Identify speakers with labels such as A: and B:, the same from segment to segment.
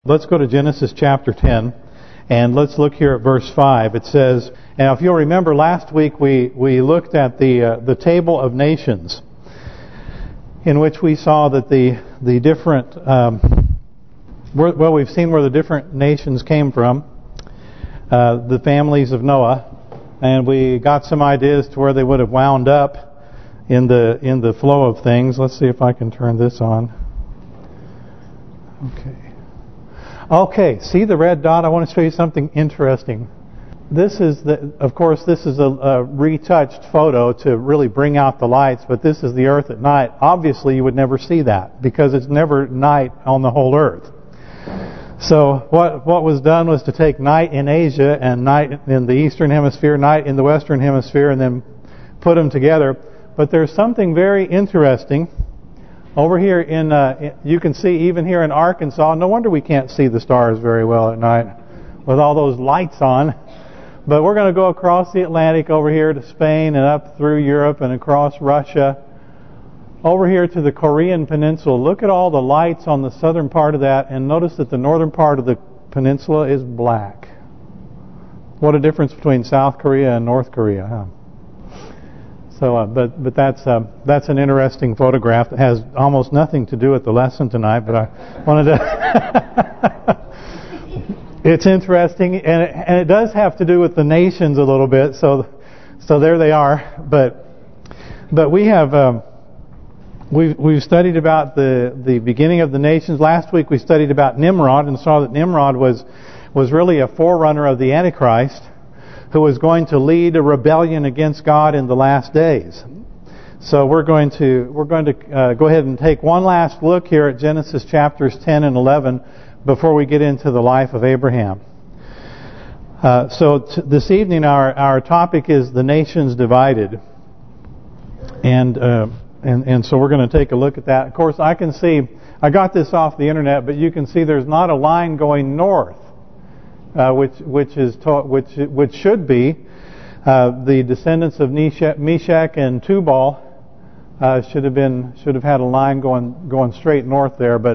A: Let's go to Genesis chapter 10, and let's look here at verse 5. It says, and if you'll remember, last week we looked at the table of nations, in which we saw that the different, we've seen where the different nations came from, the families of Noah, and we got some ideas to where they would have wound up in the flow of things. Let's see if I can turn this on. Okay, see the red dot? I want to show you something interesting. This is of course, this is a retouched photo to really bring out the lights, but this is the Earth at night. Obviously, you would never see that because it's never night on the whole Earth. So what was done was to take night in Asia and night in the Eastern Hemisphere, night in the Western Hemisphere, and then put them together. But there's something very interesting. Over here you can see even here in Arkansas, no wonder we can't see the stars very well at night with all those lights on. But we're going to go across the Atlantic over here to Spain and up through Europe and across Russia, over here to the Korean Peninsula. Look at all the lights on the southern part of that, and notice that the northern part of the peninsula is black. What a difference between South Korea and North Korea, huh? So, but that's an interesting photograph that has almost nothing to do with the lesson tonight. But I wanted to. It's interesting, and it does have to do with the nations a little bit. So there they are. But we have we've studied about the beginning of the nations. Last week we studied about Nimrod and saw that Nimrod was really a forerunner of the Antichrist, who was going to lead a rebellion against God in the last days. So we're going to go ahead and take one last look here at Genesis chapters 10 and 11 before we get into the life of Abraham. So this evening our topic is the nations divided, and so we're going to take a look at that. Of course, I can see, I got this off the internet, but you can see there's not a line going north. Which should be the descendants of Meshach and Tubal should have had a line going straight north there, but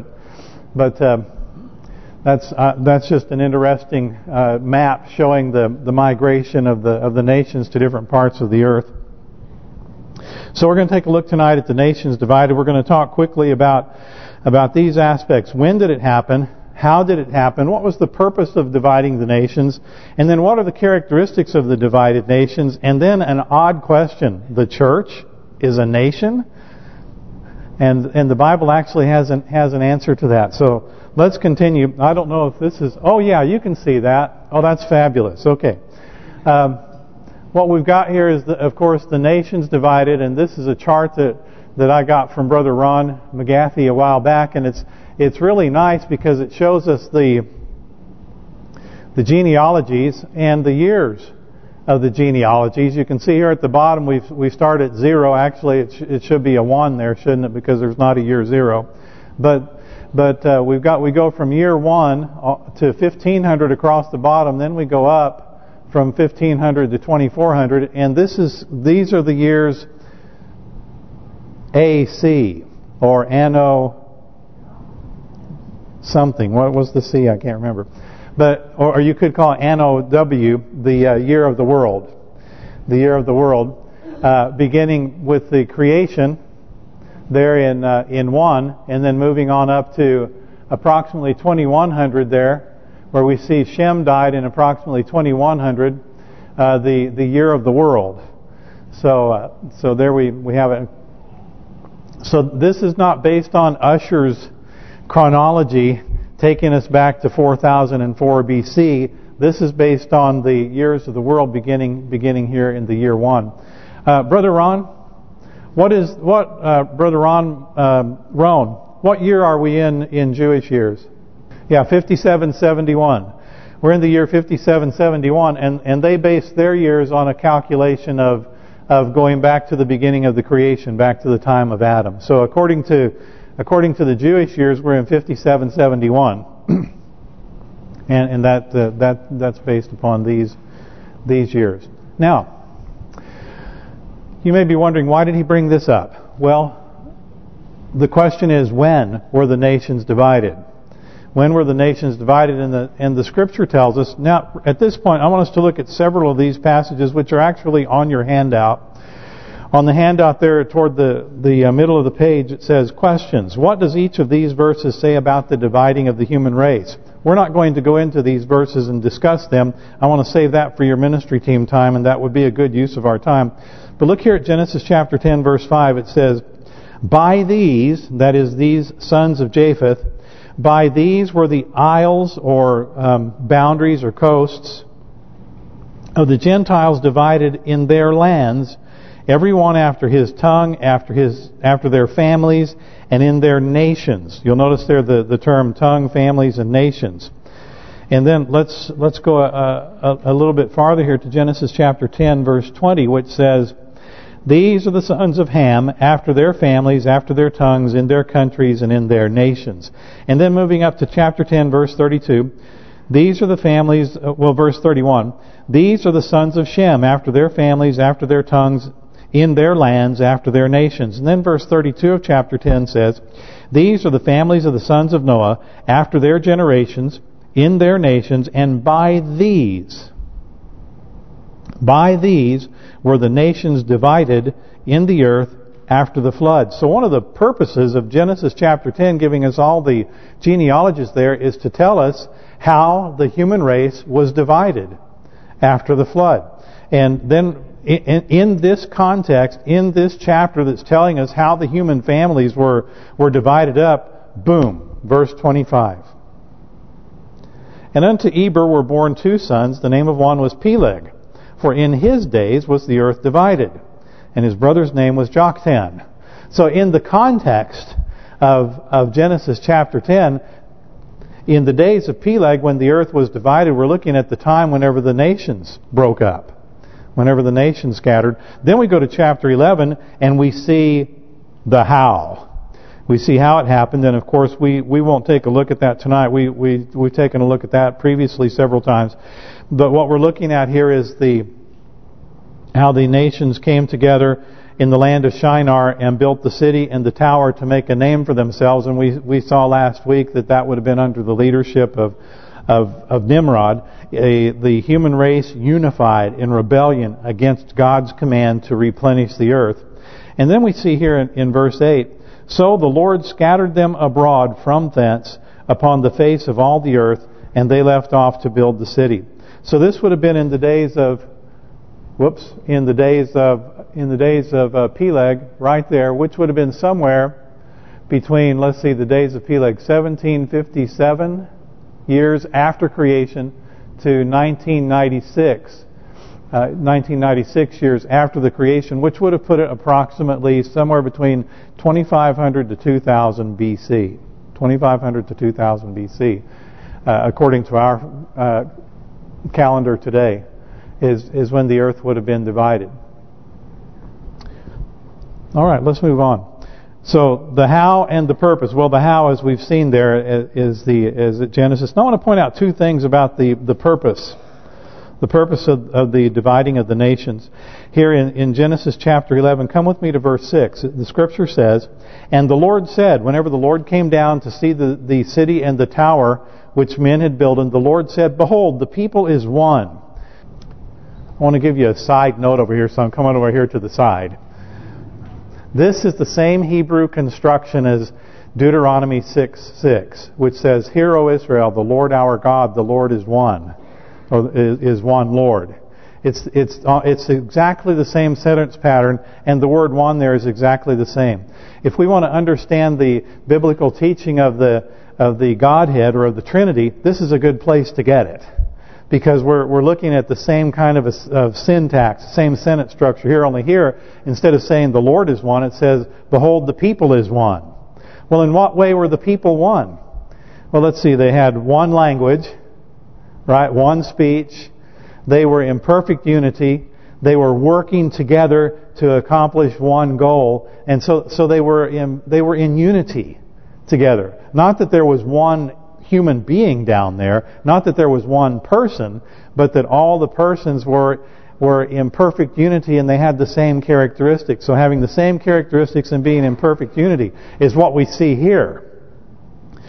A: that's just an interesting map showing the migration of the nations to different parts of the earth. So we're going to take a look tonight at the nations divided. We're going to talk quickly about these aspects. When did it happen? How did it happen? What was the purpose of dividing the nations? And then what are the characteristics of the divided nations? And then an odd question. The church is a nation? And the Bible actually has an answer to that. So let's continue. I don't know if this is... Oh yeah, you can see that. Oh, that's fabulous. Okay. What we've got here is, of course, the nations divided. And this is a chart that I got from Brother Ron McGathey a while back. And it's really nice because it shows us the genealogies and the years of the genealogies. You can see here at the bottom we start at 0. Actually, it should be a 1 there, shouldn't it? Because there's not a year 0. But we go from year 1 to 1500 across the bottom. Then we go up from 1500 to 2400, and these are the years AC or Anno something. What was the C? I can't remember. But or you could call it Anno W, the year of the world. The year of the world, beginning with the creation there in 1, and then moving on up to approximately 2100 there, where we see Shem died in approximately 2100, the year of the world. So there we have it. So this is not based on Ussher's chronology taking us back to 4004 BC. This is based on the years of the world beginning here in the year 1. Brother Ron, Brother Ron Roan, what year are we in Jewish years? Yeah, 5771. We're in the year 5771, and they base their years on a calculation of going back to the beginning of the creation, back to the time of Adam. So according to the Jewish years, we're in 5771, and that's based upon these years. Now, you may be wondering, why did he bring this up? Well, the question is, when were the nations divided? When were the nations divided? And the Scripture tells us. Now, at this point, I want us to look at several of these passages, which are actually on your handout. On the handout there toward the middle of the page, it says, questions. What does each of these verses say about the dividing of the human race? We're not going to go into these verses and discuss them. I want to save that for your ministry team time, and that would be a good use of our time. But look here at Genesis chapter 10, verse 5. It says, by these, that is these sons of Japheth, by these were the isles or boundaries or coasts of the Gentiles divided in their lands, everyone after his tongue, after their families, and in their nations. You'll notice there the term tongue, families, and nations. And then let's go a little bit farther here to Genesis chapter 10, verse 20, which says, these are the sons of Ham, after their families, after their tongues, in their countries, and in their nations. And then moving up to chapter 10, verse 32, these are the families, verse 31, these are the sons of Shem, after their families, after their tongues, in their lands, after their nations. And then verse 32 of chapter 10 says, these are the families of the sons of Noah, after their generations, in their nations, and by these were the nations divided in the earth after the flood. So one of the purposes of Genesis chapter 10, giving us all the genealogies there, is to tell us how the human race was divided after the flood. And then in this context, in this chapter that's telling us how the human families were divided up, boom, verse 25. And unto Eber were born two sons. The name of one was Peleg. For in his days was the earth divided, and his brother's name was Joktan. So in the context of Genesis chapter 10, in the days of Peleg, when the earth was divided, we're looking at the time whenever the nations broke up, whenever the nations scattered. Then we go to chapter 11, and we see the how. We see how it happened, and of course we won't take a look at that tonight. We've taken a look at that previously several times. But what we're looking at here is how the nations came together in the land of Shinar and built the city and the tower to make a name for themselves. And we saw last week that would have been under the leadership of Nimrod, the human race unified in rebellion against God's command to replenish the earth. And then we see here in verse 8, so the Lord scattered them abroad from thence upon the face of all the earth, and they left off to build the city. So this would have been in the days of Peleg, right there, which would have been somewhere between, let's see, the days of Peleg, 1757 years after creation to 1996 years after the creation, which would have put it approximately somewhere between 2500 to 2000 BC. 2500 to 2000 BC, according to our calendar today, is when the earth would have been divided. All right, let's move on. So the how and the purpose. Well, the how, as we've seen there, is Genesis. Now I want to point out two things about the purpose. The purpose of the dividing of the nations. Here in Genesis chapter 11, come with me to verse 6. The Scripture says, and the Lord said, whenever the Lord came down to see the city and the tower which men had built, and the Lord said, behold, the people is one. I want to give you a side note over here, so I'm coming over here to the side. This is the same Hebrew construction as Deuteronomy 6:6, which says, hear, O Israel, the Lord our God, the Lord is one. Or is one Lord. It's exactly the same sentence pattern, and the word one there is exactly the same. If we want to understand the biblical teaching of the Godhead or of the Trinity, this is a good place to get it, because we're looking at the same kind of syntax, same sentence structure here. Only here, instead of saying the Lord is one, it says, behold, the people is one. Well, in what way were the people one? Well, let's see. They had one language. Right, one speech. They were in perfect unity. They were working together to accomplish one goal, and so they were in unity together. Not that there was one human being down there, not that there was one person, but that all the persons were in perfect unity and they had the same characteristics. So having the same characteristics and being in perfect unity is what we see here.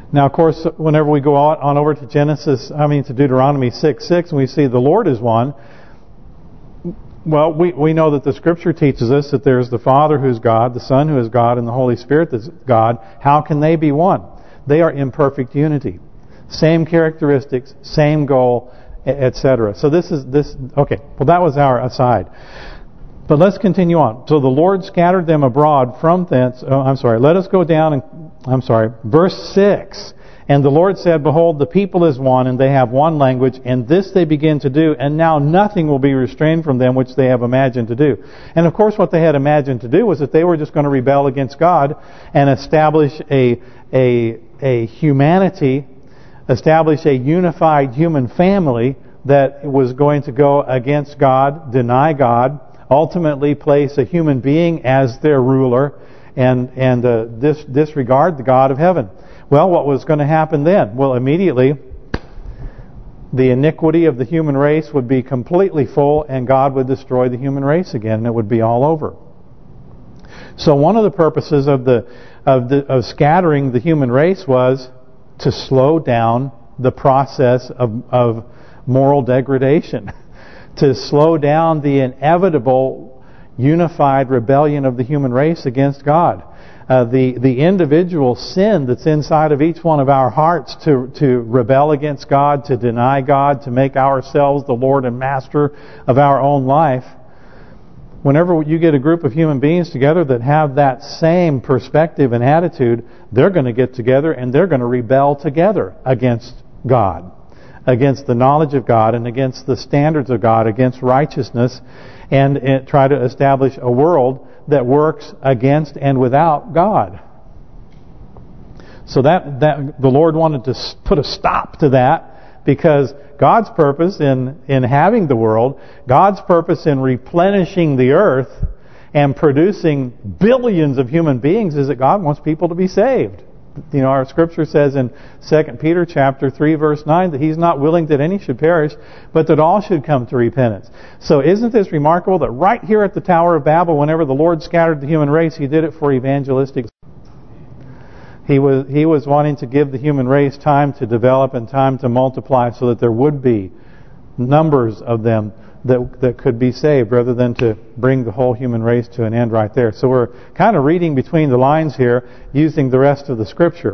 A: Now, of course, whenever we go on over to to Deuteronomy 6:6, and we see the Lord is one, well, we know that the Scripture teaches us that there's the Father who's God, the Son who is God, and the Holy Spirit that's God. How can they be one? They are in perfect unity. Same characteristics, same goal, etc. So okay, well that was our aside. But let's continue on. So the Lord scattered them abroad from thence. Let us go down verse 6. And the Lord said, behold, the people is one, and they have one language, and this they begin to do, and now nothing will be restrained from them which they have imagined to do. And of course what they had imagined to do was that they were just going to rebel against God and establish a humanity, establish a unified human family that was going to go against God, deny God, ultimately place a human being as their ruler, and disregard the God of heaven. Well, what was going to happen then? Well, immediately, the iniquity of the human race would be completely full, and God would destroy the human race again, and it would be all over. So one of the purposes of scattering the human race was to slow down the process of moral degradation, to slow down the inevitable unified rebellion of the human race against God. The individual sin that's inside of each one of our hearts to rebel against God, to deny God, to make ourselves the Lord and Master of our own life. Whenever you get a group of human beings together that have that same perspective and attitude, they're going to get together and they're going to rebel together against God, against the knowledge of God and against the standards of God, against righteousness, and try to establish a world that works against and without God. So that the Lord wanted to put a stop to that, because God's purpose in having the world, God's purpose in replenishing the earth and producing billions of human beings is that God wants people to be saved. You know, our Scripture says in 2 Peter chapter 3 verse 9 that He's not willing that any should perish, but that all should come to repentance. So isn't this remarkable that right here at the Tower of Babel, whenever the Lord scattered the human race, He did it for evangelistic. He was wanting to give the human race time to develop and time to multiply so that there would be numbers of them that could be saved, rather than to bring the whole human race to an end right there. So we're kind of reading between the lines here, using the rest of the Scripture.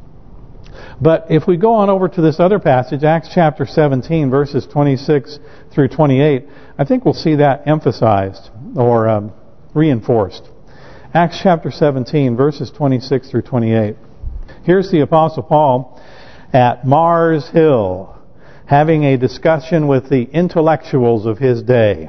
A: But if we go on over to this other passage, Acts chapter 17, verses 26 through 28, I think we'll see that emphasized or reinforced. Acts chapter 17, verses 26 through 28. Here's the Apostle Paul at Mars Hill, having a discussion with the intellectuals of his day.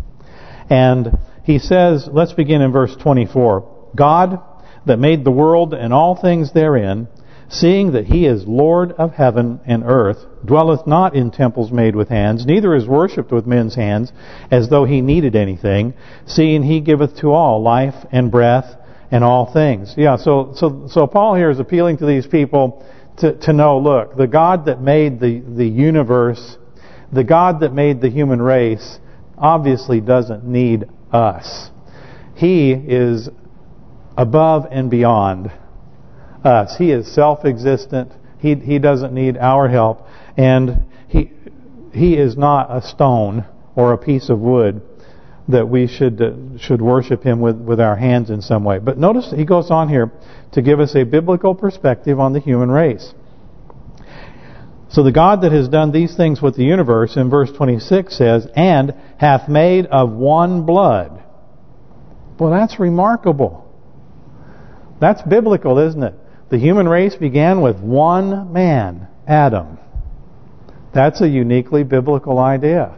A: And he says, let's begin in verse 24. God that made the world and all things therein, seeing that He is Lord of heaven and earth, dwelleth not in temples made with hands, neither is worshipped with men's hands, as though He needed anything, seeing He giveth to all life and breath and all things. Yeah, so Paul here is appealing to these people to know, look, the God that made the universe, the God that made the human race, obviously doesn't need us. He is above and beyond us. He is self-existent. He doesn't need our help, and He is not a stone or a piece of wood that we should worship Him with our hands in some way. But notice he goes on here to give us a biblical perspective on the human race. So the God that has done these things with the universe, in verse 26 says, and hath made of one blood. Well, that's remarkable. That's biblical, isn't it? The human race began with one man, Adam. That's a uniquely biblical idea.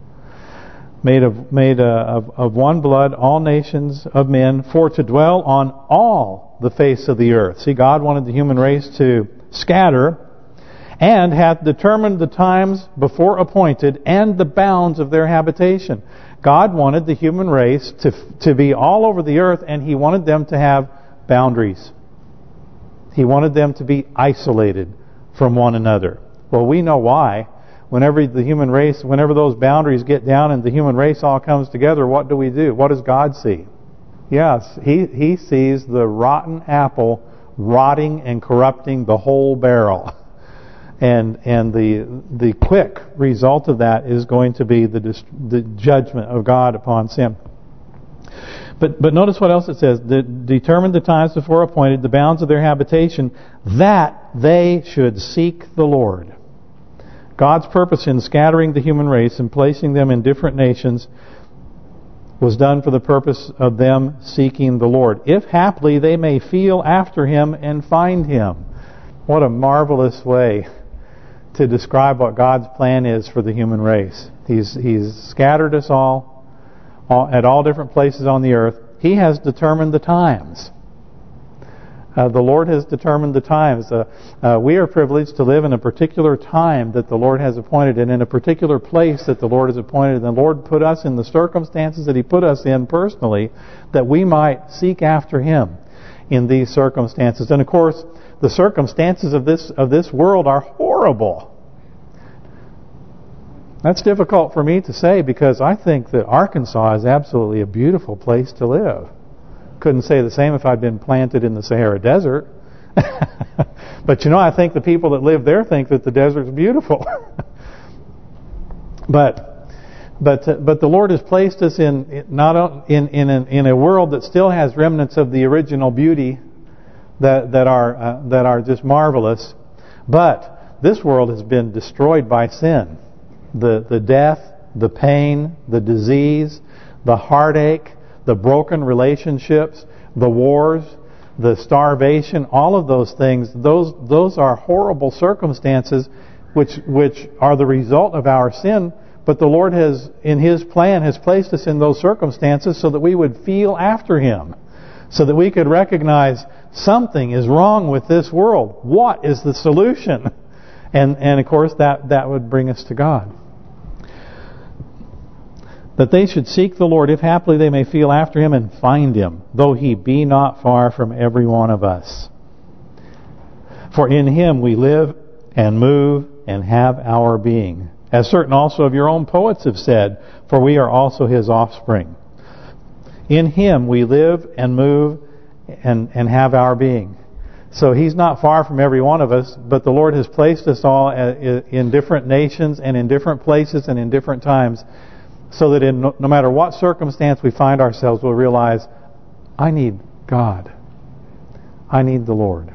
A: Made of one blood, all nations of men, for to dwell on all the face of the earth. See, God wanted the human race to scatter, and hath determined the times before appointed and the bounds of their habitation. God wanted the human race to be all over the earth, and He wanted them to have boundaries. He wanted them to be isolated from one another. Well, we know why. Whenever those boundaries get down and the human race all comes together, what do? What does God see? Yes, He sees the rotten apple rotting and corrupting the whole barrel. And the quick result of that is going to be the judgment of God upon sin. But notice what else it says. Determined the times before appointed, the bounds of their habitation, that they should seek the Lord. God's purpose in scattering the human race and placing them in different nations was done for the purpose of them seeking the Lord, if haply they may feel after Him and find Him. What a marvelous way to describe what God's plan is for the human race. He's scattered us all at all different places on the earth. He has determined the times. The Lord has determined the times. We are privileged to live in a particular time that the Lord has appointed, and in a particular place that the Lord has appointed. And the Lord put us in the circumstances that He put us in personally, that we might seek after Him in these circumstances. And of course, the circumstances of this world are horrible. That's difficult for me to say, because I think that Arkansas is absolutely a beautiful place to live. Couldn't say the same if I'd been planted in the Sahara Desert. But I think the people that live there think that the desert's beautiful. But the Lord has placed us in a world that still has remnants of the original beauty that are just marvelous. But this world has been destroyed by sin. The death, the pain, the disease, the heartache, the broken relationships, the wars, the starvation, all of those things, those are horrible circumstances which are the result of our sin. But the Lord has, in His plan, has placed us in those circumstances so that we would feel after Him, so that we could recognize something is wrong with this world. What is the solution? And of course that would bring us to God. That they should seek the Lord, if haply they may feel after Him and find Him, though He be not far from every one of us. For in Him we live and move and have our being. As certain also of your own poets have said, for we are also His offspring. In Him we live and move and have our being. So He's not far from every one of us, but the Lord has placed us all in different nations and in different places and in different times, so that no matter what circumstance we find ourselves, we'll realize, I need God. I need the Lord.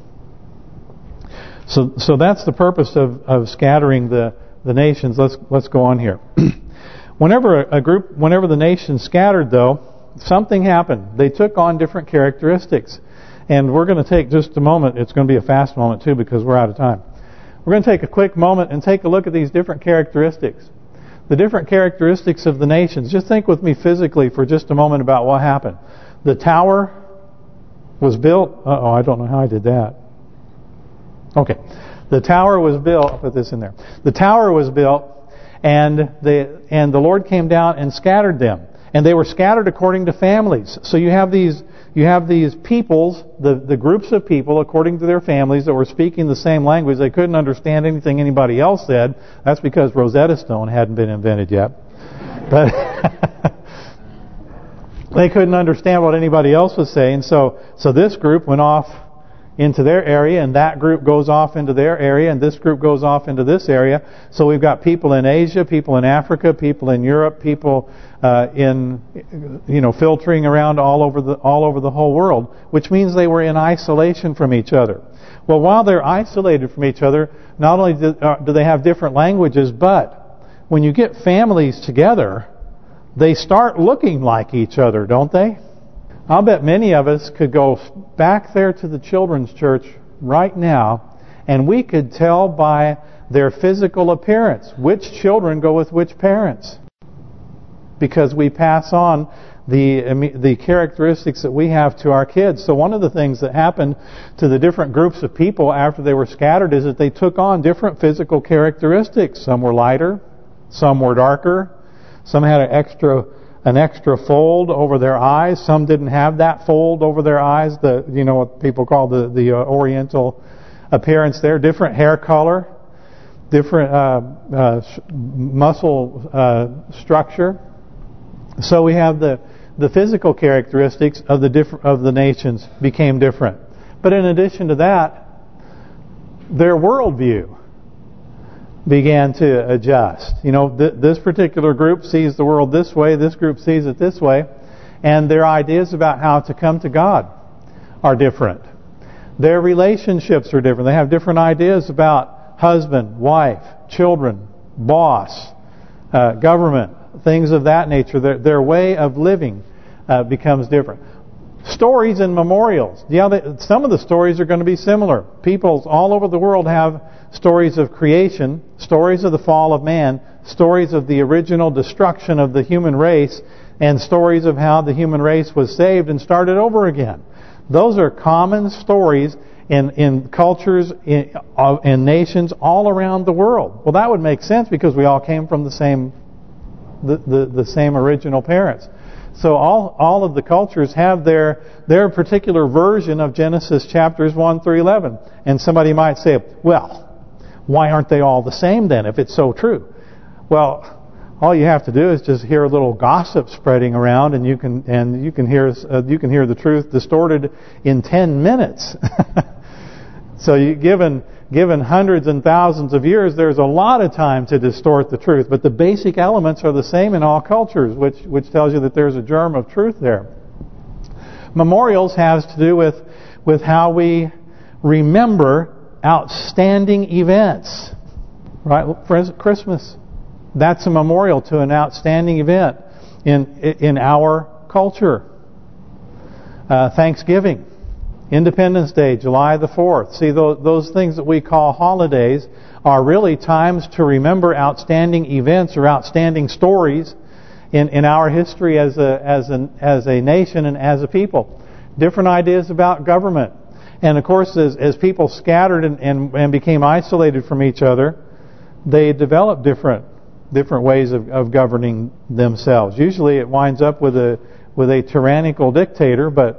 A: So that's the purpose of scattering the nations. Let's go on here. Whenever the nations scattered, though, something happened. They took on different characteristics. And we're going to take just a moment. It's going to be a fast moment too, because we're out of time. We're going to take a quick moment and take a look at these different characteristics. The different characteristics of the nations. Just think with me physically for just a moment about what happened. The tower was built. I don't know how I did that. Okay. The tower was built. I'll put this in there. The tower was built, and the Lord came down and scattered them. And they were scattered according to families. So you have these peoples, the groups of people according to their families that were speaking the same language. They couldn't understand anything anybody else said. That's because Rosetta Stone hadn't been invented yet. But they couldn't understand what anybody else was saying. So this group went off into their area, and that group goes off into their area, and this group goes off into this area. So we've got people in Asia, people in Africa, people in Europe, people filtering around all over the whole world, which means they were in isolation from each other. Well, while they're isolated from each other, not only do they have different languages, but when you get families together, they start looking like each other, don't they? I'll bet many of us could go back there to the children's church right now, and we could tell by their physical appearance which children go with which parents, because we pass on the characteristics that we have to our kids. So one of the things that happened to the different groups of people after they were scattered is that they took on different physical characteristics. Some were lighter, some were darker, some had an extra fold over their eyes. Some didn't have that fold over their eyes. What people call the Oriental appearance there. Different hair color, different muscle structure. So we have the physical characteristics of the nations became different, But in addition to that, their worldview began to adjust. You know, this particular group sees the world this way, this group sees it this way, and their ideas about how to come to God are different. Their relationships are different. They have different ideas about husband, wife, children, boss, government, things of that nature. Their way of living becomes different. Stories and memorials. Yeah, some of the stories are going to be similar. Peoples all over the world have stories of creation, stories of the fall of man, stories of the original destruction of the human race, and stories of how the human race was saved and started over again. Those are common stories in cultures in nations all around the world. Well, that would make sense because we all came from the same original parents. So all of the cultures have their particular version of Genesis chapters 1 through 11. And somebody might say, well, why aren't they all the same then if it's so true? Well, all you have to do is just hear a little gossip spreading around, and you can hear the truth distorted in 10 minutes. So given hundreds and thousands of years, there's a lot of time to distort the truth. But the basic elements are the same in all cultures, which tells you that there's a germ of truth there. Memorials has to do with how we remember outstanding events. Right? For instance, Christmas. That's a memorial to an outstanding event in our culture. Thanksgiving. Independence Day, July the 4th. See, those things that we call holidays are really times to remember outstanding events or outstanding stories in our history as a nation and as a people. Different ideas about government. And of course, as people scattered and became isolated from each other, they developed different ways of governing themselves. Usually it winds up with a tyrannical dictator, but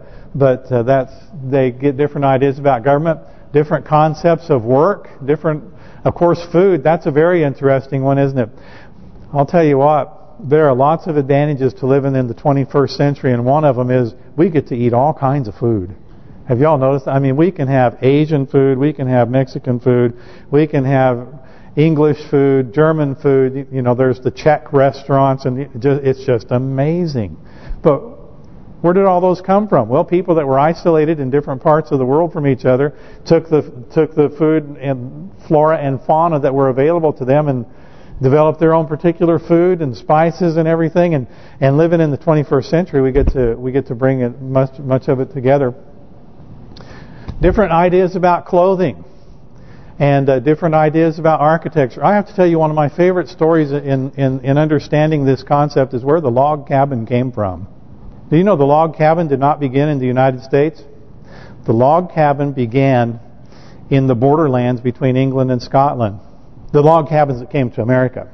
A: they get different ideas about government, different concepts of work, of course, food. That's a very interesting one, isn't it? I'll tell you what, there are lots of advantages to living in the 21st century, and one of them is we get to eat all kinds of food. Have y'all noticed? I mean, we can have Asian food, we can have Mexican food, we can have English food, German food. You know, there's the Czech restaurants, and it's just amazing. But where did all those come from? Well, people that were isolated in different parts of the world from each other took the food and flora and fauna that were available to them and developed their own particular food and spices and everything. And living in the 21st century, we get to bring it much of it together. Different ideas about clothing. And different ideas about architecture. I have to tell you, one of my favorite stories in understanding this concept is where the log cabin came from. Do you know the log cabin did not begin in the United States? The log cabin began in the borderlands between England and Scotland. The log cabins that came to America.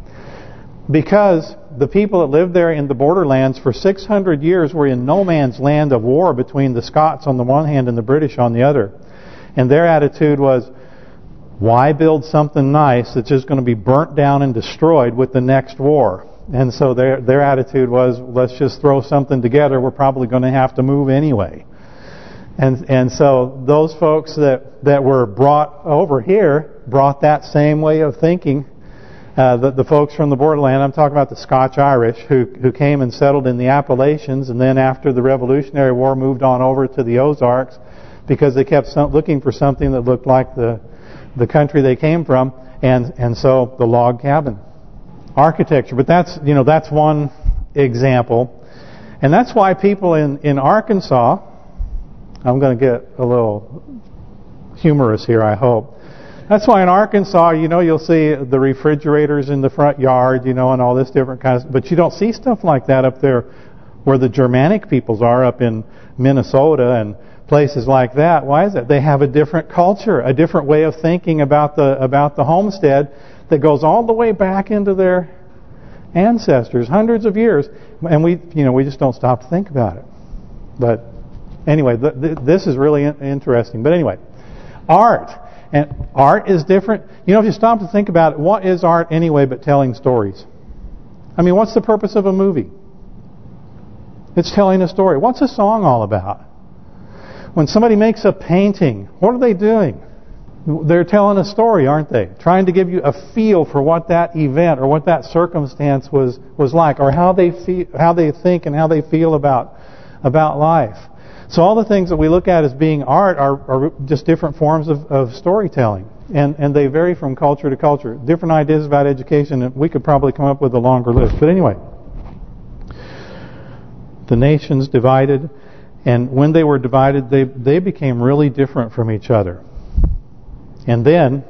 A: Because the people that lived there in the borderlands for 600 years were in no man's land of war between the Scots on the one hand and the British on the other. And their attitude was, why build something nice that's just going to be burnt down and destroyed with the next war? And so their attitude was, let's just throw something together. We're probably going to have to move anyway. And so those folks that were brought over here brought that same way of thinking. The folks from the borderland, I'm talking about the Scotch-Irish, who came and settled in the Appalachians, and then after the Revolutionary War moved on over to the Ozarks because they kept looking for something that looked like the country they came from, and so the log cabin. Architecture, but that's one example. And that's why people in Arkansas, I'm going to get a little humorous here, I hope. That's why in Arkansas, you'll see the refrigerators in the front yard, and all this different kinds. But you don't see stuff like that up there where the Germanic peoples are, up in Minnesota and places like that. Why is that? They have a different culture, a different way of thinking about the homestead that goes all the way back into their ancestors, hundreds of years, and we just don't stop to think about it. But anyway, this is really interesting. But anyway, art. And art is different. If you stop to think about it, what is art anyway but telling stories? I mean, what's the purpose of a movie? It's telling a story. What's a song all about? When somebody makes a painting, what are they doing? They're telling a story, aren't they? Trying to give you a feel for what that event or what that circumstance was like, or how they think and how they feel about life. So all the things that we look at as being art are just different forms of storytelling. And they vary from culture to culture. Different ideas about education, and we could probably come up with a longer list. But anyway, the nations divided, and when they were divided, they became really different from each other. And then,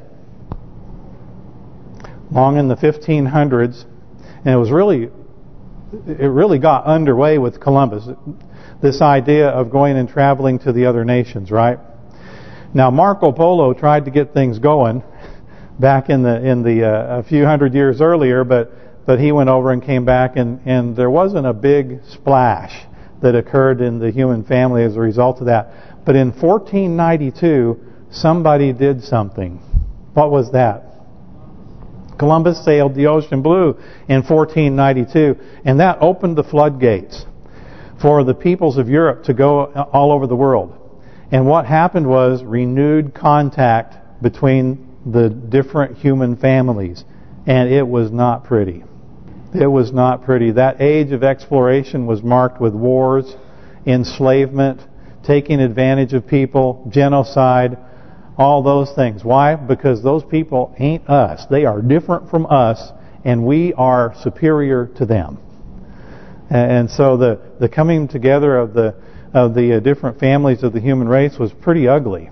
A: long in the 1500s, and it really got underway with Columbus, this idea of going and traveling to the other nations, right? Now Marco Polo tried to get things going back in the a few hundred years earlier, but he went over and came back, and there wasn't a big splash that occurred in the human family as a result of that. But in 1492, somebody did something. What was that? Columbus sailed the ocean blue in 1492, and that opened the floodgates for the peoples of Europe to go all over the world. And what happened was renewed contact between the different human families. And it was not pretty. It was not pretty. That age of exploration was marked with wars, enslavement, taking advantage of people, genocide, all those things. Why? Because those people ain't us. They are different from us, and we are superior to them. And so the coming together of the different families of the human race was pretty ugly.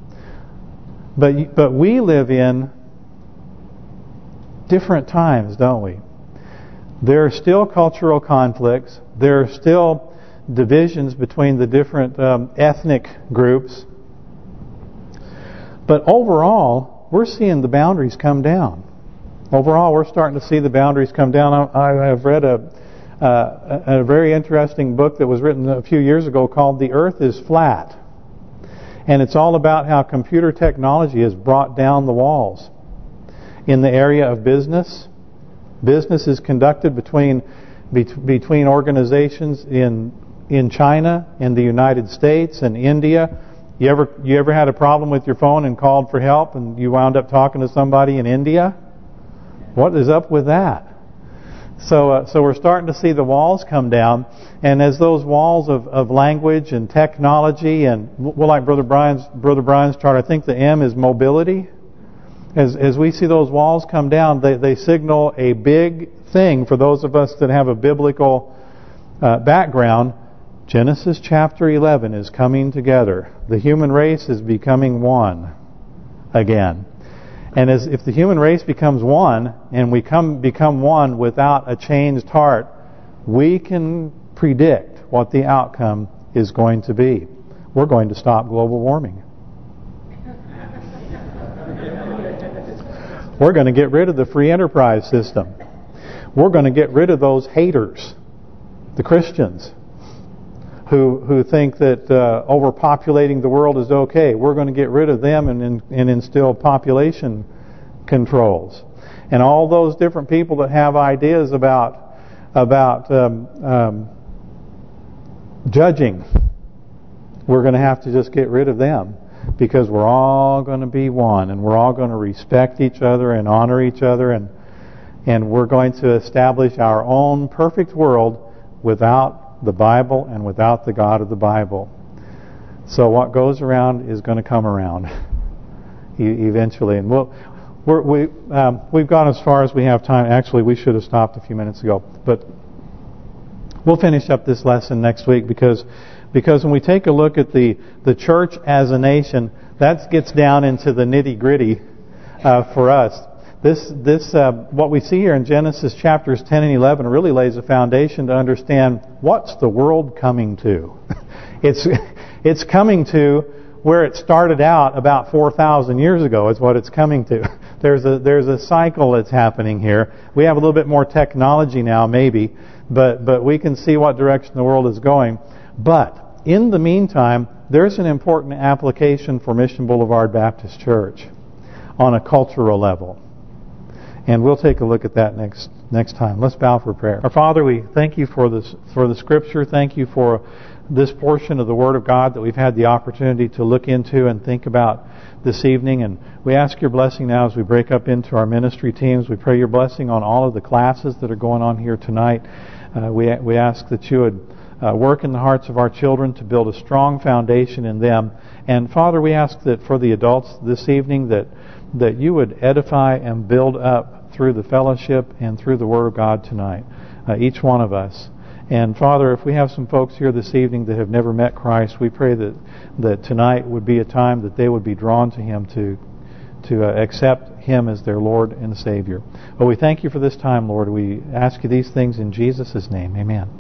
A: But we live in different times, don't we? There are still cultural conflicts. There are still divisions between the different ethnic groups. But overall, we're seeing the boundaries come down. Overall, we're starting to see the boundaries come down. I have read a very interesting book that was written a few years ago called The Earth is Flat. And it's all about how computer technology has brought down the walls. In the area of business, business is conducted between organizations in China, in the United States, and India. You ever had a problem with your phone and called for help and you wound up talking to somebody in India? What is up with that? So we're starting to see the walls come down, and as those walls of language and technology, and well, like Brother Brian's chart, I think the M is mobility. As we see those walls come down, they signal a big thing for those of us that have a biblical background. Genesis chapter 11 is coming together. The human race is becoming one again. And if the human race becomes one, and we become one without a changed heart, we can predict what the outcome is going to be. We're going to stop global warming. We're going to get rid of the free enterprise system. We're going to get rid of those haters, the Christians, who think that overpopulating the world is okay. We're going to get rid of them and instill population controls. And all those different people that have ideas about judging, we're going to have to just get rid of them, because we're all going to be one, and we're all going to respect each other and honor each other, and we're going to establish our own perfect world without the Bible and without the God of the Bible. So what goes around is going to come around eventually. And we've gone as far as we have time. Actually, we should have stopped a few minutes ago. But we'll finish up this lesson next week, because when we take a look at the church as a nation, that gets down into the nitty-gritty for us. This what we see here in Genesis chapters 10 and 11 really lays a foundation to understand what's the world coming to. It's coming to where it started out about 4,000 years ago is what it's coming to. There's a cycle that's happening here. We have a little bit more technology now, maybe, but we can see what direction the world is going. But in the meantime, there's an important application for Mission Boulevard Baptist Church on a cultural level. And we'll take a look at that next time. Let's bow for prayer. Our Father, we thank you for the Scripture. Thank you for this portion of the Word of God that we've had the opportunity to look into and think about this evening. And we ask your blessing now as we break up into our ministry teams. We pray your blessing on all of the classes that are going on here tonight. We ask that you would work in the hearts of our children to build a strong foundation in them. And Father, we ask that for the adults this evening that you would edify and build up through the fellowship and through the Word of God tonight, each one of us. And Father, if we have some folks here this evening that have never met Christ, we pray that tonight would be a time that they would be drawn to Him to accept Him as their Lord and Savior. Well, we thank you for this time, Lord. We ask you these things in Jesus' name. Amen.